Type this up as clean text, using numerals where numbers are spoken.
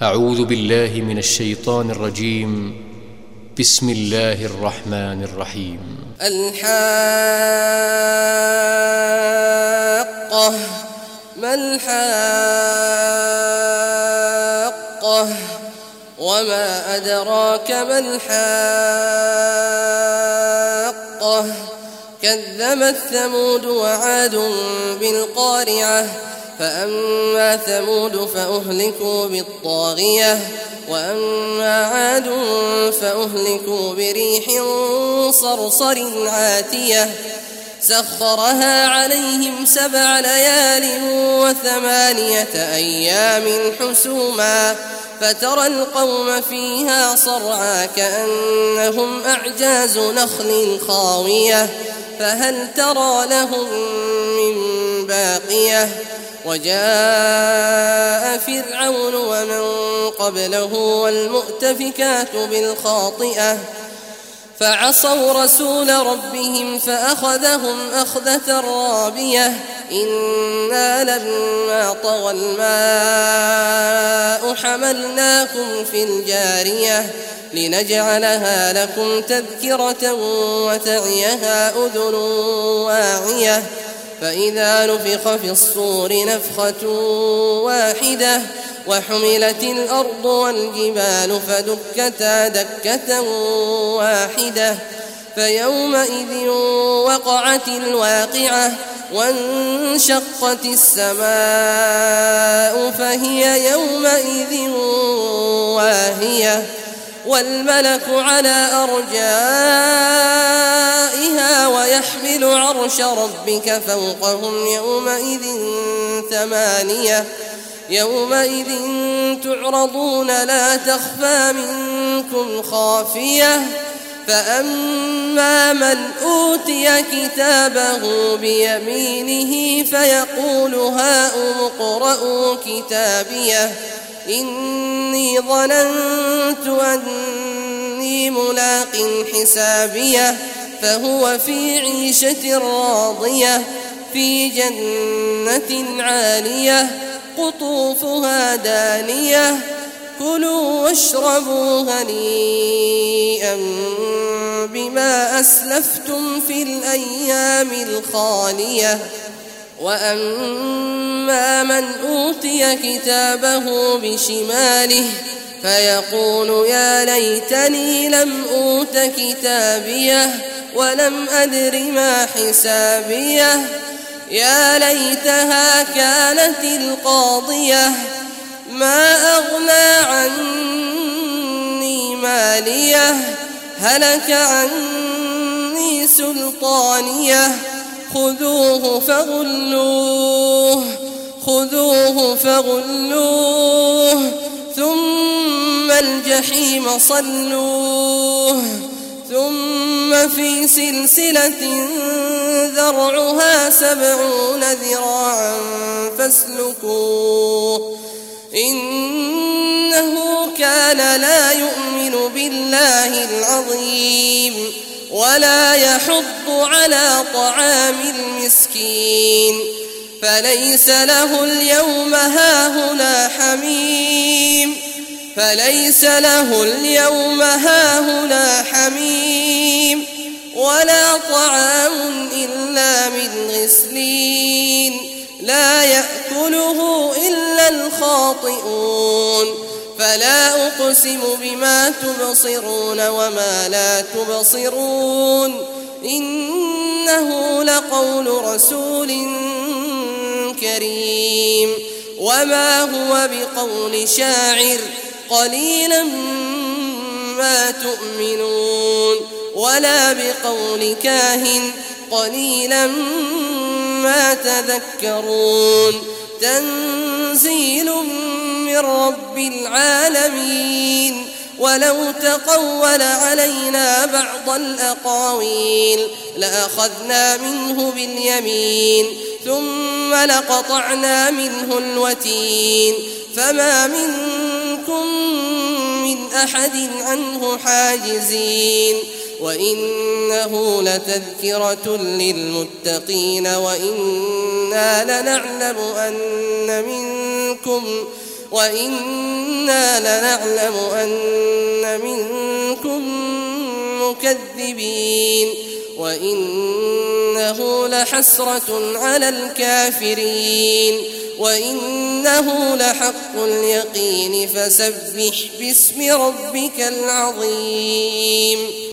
أعوذ بالله من الشيطان الرجيم. بسم الله الرحمن الرحيم. الحاقة. ما الحاقة وما أدراك ما الحاقة. كذبت ثمود وعاد بالقارعة. فأما ثمود فأهلكوا بالطاغية وأما عاد فأهلكوا بريح صرصر عاتية سخرها عليهم 7 ليال و8 أيام حسوما فترى القوم فيها صرعى كأنهم أعجاز نخل خاوية فهل ترى لهم من باقية. وجاء فرعون ومن قبله والمؤتفكات بالخاطئة فعصوا رسول ربهم فأخذهم أخذة رابية. إنا لما طغى الماء حملناكم في الجارية لنجعلها لكم تذكرة وتعيها أذن واعية. فإذا نفخ في الصور نفخة واحدة وحملت الأرض والجبال فدكتا دكة واحدة فيومئذ وقعت الواقعة وانشقت السماء فهي يومئذ واهية والملك على أرجائها ويحمل عرش ربك فوقهم يومئذ 8 يومئذ تعرضون لا تخفى منكم خافية. فأما من أوتي كتابه بيمينه فيقول هاؤم اقرءوا كتابيه إني ظننت أني ملاق حسابيه فهو في عيشة راضية في جنة عالية قطوفها دانية كلوا واشربوا هنيئا بما أسلفتم في الأيام الخالية. وأما من أوتي كتابه بشماله فيقول يا ليتني لم أوت كتابيه ولم أدر ما حسابيه يا ليتها كانت القاضية ما أغنى عني ماليه هلك عني سلطانيه خذوه فغلوه ثم الجحيم صلوه ثم في سلسلة ذرعها 70 ذراعا فاسلكوه إنه كان لا يؤمن بالله العظيم ولا يحض على طعام المسكين فليس له اليوم هاهنا حميم ولا طعام إلا من غسلين لا يأكله إلا الخاطئون. فلا أقسم بما تبصرون وما لا تبصرون إنه لقول رسول كريم وما هو بقول شاعر قليلا ما تؤمنون ولا بقول كاهن قليلا ما تذكرون تنزيل من رب العالمين. ولو تقول علينا بعض الأقاويل لأخذنا منه باليمين ثم لقطعنا منه الوتين فما منكم من أحد عنه حاجزين. وإنه لتذكرة للمتقين وإنا لنعلم أن منكم وإنا لنعلم أن منكم مكذبين وإنه لحسرة على الكافرين وإنه لحق اليقين فسبح باسم ربك العظيم